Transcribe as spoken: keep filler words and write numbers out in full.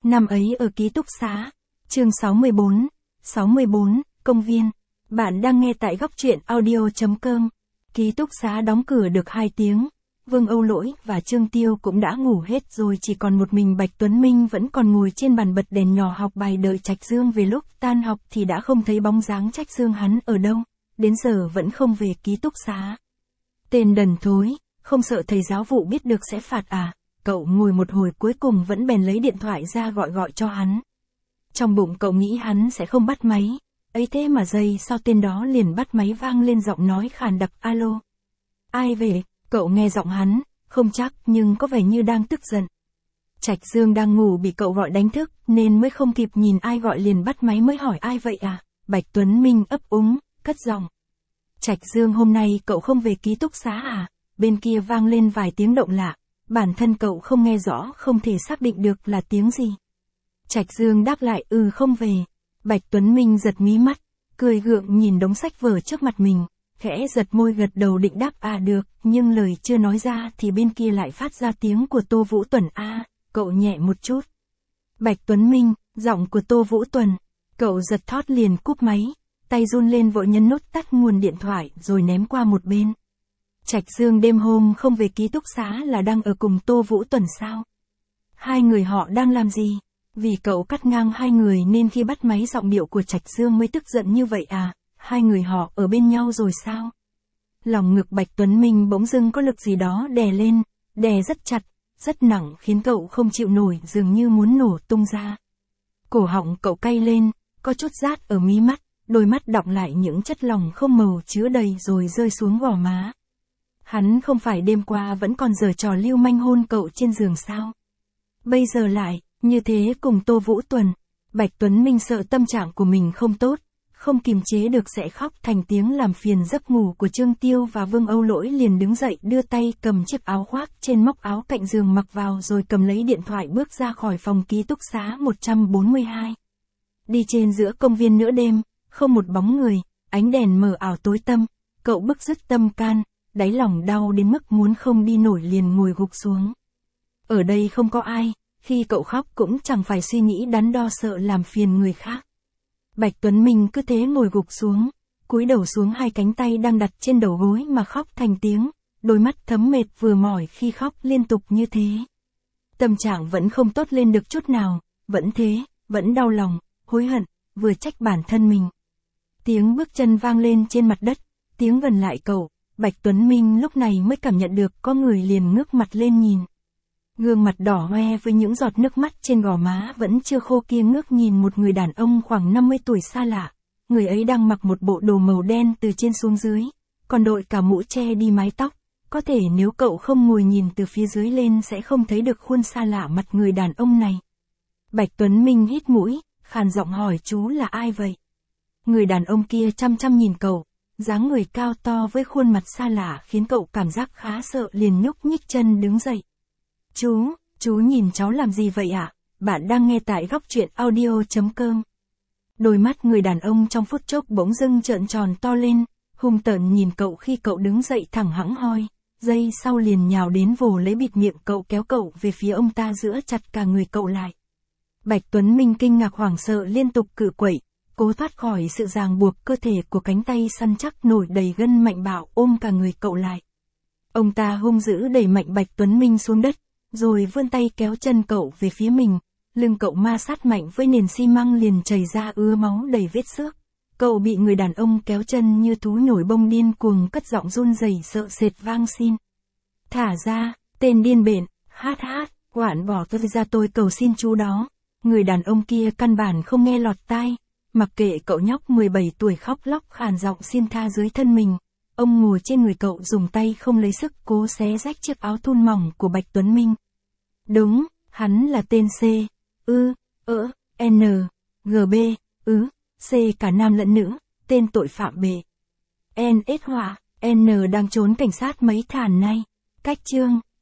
Năm ấy ở ký túc xá. Chương sáu mươi bốn. sáu mươi bốn, công viên. Bạn đang nghe tại góc truyện audio.com. Ký túc xá đóng cửa được hai tiếng. Vương Âu Lỗi và Trương Tiêu cũng đã ngủ hết rồi, chỉ còn một mình Bạch Tuấn Minh vẫn còn ngồi trên bàn bật đèn nhỏ học bài đợi Trạch Dương về. Lúc tan học thì đã không thấy bóng dáng Trạch Dương, hắn ở đâu, đến giờ vẫn không về ký túc xá. Tên đần thối, không sợ thầy giáo vụ biết được sẽ phạt à? Cậu ngồi một hồi cuối cùng vẫn bèn lấy điện thoại ra gọi gọi cho hắn. Trong bụng cậu nghĩ hắn sẽ không bắt máy, ấy thế mà giây sau tên đó liền bắt máy, vang lên giọng nói khàn đặc: alo. Ai về? Cậu nghe giọng hắn, không chắc nhưng có vẻ như đang tức giận. Trạch Dương đang ngủ bị cậu gọi đánh thức nên mới không kịp nhìn ai gọi liền bắt máy, mới hỏi: ai vậy à? Bạch Tuấn Minh ấp úng, cất giọng: Trạch Dương, hôm nay cậu không về ký túc xá à? Bên kia vang lên vài tiếng động lạ, bản thân cậu không nghe rõ, không thể xác định được là tiếng gì. Trạch Dương đáp lại: ừ, không về. Bạch Tuấn Minh giật mí mắt, cười gượng nhìn đống sách vở trước mặt mình, khẽ giật môi gật đầu định đáp à được, nhưng lời chưa nói ra thì bên kia lại phát ra tiếng của Tô Vũ Tuần: a, à, cậu nhẹ một chút. Bạch Tuấn Minh, giọng của Tô Vũ Tuần. Cậu giật thót liền cúp máy, tay run lên vội nhấn nút tắt nguồn điện thoại rồi ném qua một bên. Trạch Dương đêm hôm không về ký túc xá là đang ở cùng Tô Vũ Tuần sao? Hai người họ đang làm gì? Vì cậu cắt ngang hai người nên khi bắt máy giọng điệu của Trạch Dương mới tức giận như vậy à? Hai người họ ở bên nhau rồi sao? Lòng ngực Bạch Tuấn Minh bỗng dưng có lực gì đó đè lên, đè rất chặt, rất nặng, khiến cậu không chịu nổi, dường như muốn nổ tung ra. Cổ họng cậu cay lên, có chút rát ở mí mắt, đôi mắt đọng lại những chất lỏng không màu chứa đầy rồi rơi xuống gò má. Hắn không phải đêm qua vẫn còn giở trò lưu manh hôn cậu trên giường sao? Bây giờ lại, như thế cùng Tô Vũ Tuần. Bạch Tuấn Minh sợ tâm trạng của mình không tốt, không kiềm chế được sẽ khóc thành tiếng làm phiền giấc ngủ của Trương Tiêu và Vương Âu Lỗi, liền đứng dậy đưa tay cầm chiếc áo khoác trên móc áo cạnh giường mặc vào rồi cầm lấy điện thoại bước ra khỏi phòng ký túc xá một trăm bốn mươi hai. Đi trên giữa công viên nửa đêm, không một bóng người, ánh đèn mờ ảo tối tăm, cậu bứt rứt tâm can, đáy lòng đau đến mức muốn không đi nổi liền ngồi gục xuống. Ở đây không có ai, khi cậu khóc cũng chẳng phải suy nghĩ đắn đo sợ làm phiền người khác. Bạch Tuấn Minh cứ thế ngồi gục xuống, cúi đầu xuống hai cánh tay đang đặt trên đầu gối mà khóc thành tiếng, đôi mắt thấm mệt vừa mỏi khi khóc liên tục như thế. Tâm trạng vẫn không tốt lên được chút nào, vẫn thế, vẫn đau lòng, hối hận, vừa trách bản thân mình. Tiếng bước chân vang lên trên mặt đất, tiếng gần lại cậu, Bạch Tuấn Minh lúc này mới cảm nhận được có người, liền ngước mặt lên nhìn. Gương mặt đỏ hoe với những giọt nước mắt trên gò má vẫn chưa khô kia ngước nhìn một người đàn ông khoảng năm mươi tuổi xa lạ. Người ấy đang mặc một bộ đồ màu đen từ trên xuống dưới, còn đội cả mũ che đi mái tóc. Có thể nếu cậu không ngồi nhìn từ phía dưới lên sẽ không thấy được khuôn xa lạ mặt người đàn ông này. Bạch Tuấn Minh hít mũi, khàn giọng hỏi: chú là ai vậy? Người đàn ông kia chăm chăm nhìn cậu, dáng người cao to với khuôn mặt xa lạ khiến cậu cảm giác khá sợ, liền nhúc nhích chân đứng dậy. Chú, chú nhìn cháu làm gì vậy ạ? À? Bạn đang nghe tại góc truyện audio.com. Đôi mắt người đàn ông trong phút chốc bỗng dưng trợn tròn to lên, hung tợn nhìn cậu khi cậu đứng dậy thẳng hẵng hoi, giây sau liền nhào đến vồ lấy bịt miệng cậu, kéo cậu về phía ông ta, giữ chặt cả người cậu lại. Bạch Tuấn Minh kinh ngạc hoảng sợ liên tục cự quậy, cố thoát khỏi sự ràng buộc cơ thể của cánh tay săn chắc nổi đầy gân mạnh bạo ôm cả người cậu lại. Ông ta hung dữ đẩy mạnh Bạch Tuấn Minh xuống đất, rồi vươn tay kéo chân cậu về phía mình, lưng cậu ma sát mạnh với nền xi măng liền chảy ra ứa máu đầy vết xước. Cậu bị người đàn ông kéo chân như thú nhồi bông, điên cuồng cất giọng run rẩy sợ sệt vang xin: thả ra, tên điên bện, hát hát, quản bỏ tôi ra, tôi cầu xin chú đó. Người đàn ông kia căn bản không nghe lọt tai, mặc kệ cậu nhóc mười bảy tuổi khóc lóc khàn giọng xin tha dưới thân mình. Ông ngồi trên người cậu dùng tay không lấy sức cố xé rách chiếc áo thun mỏng của Bạch Tuấn Minh. Đúng, hắn là tên C, ư, ỡ, N, G B, ứ, C cả nam lẫn nữ, tên tội phạm bệ. N S họa, N đang trốn cảnh sát mấy thàn nay. Cách chương.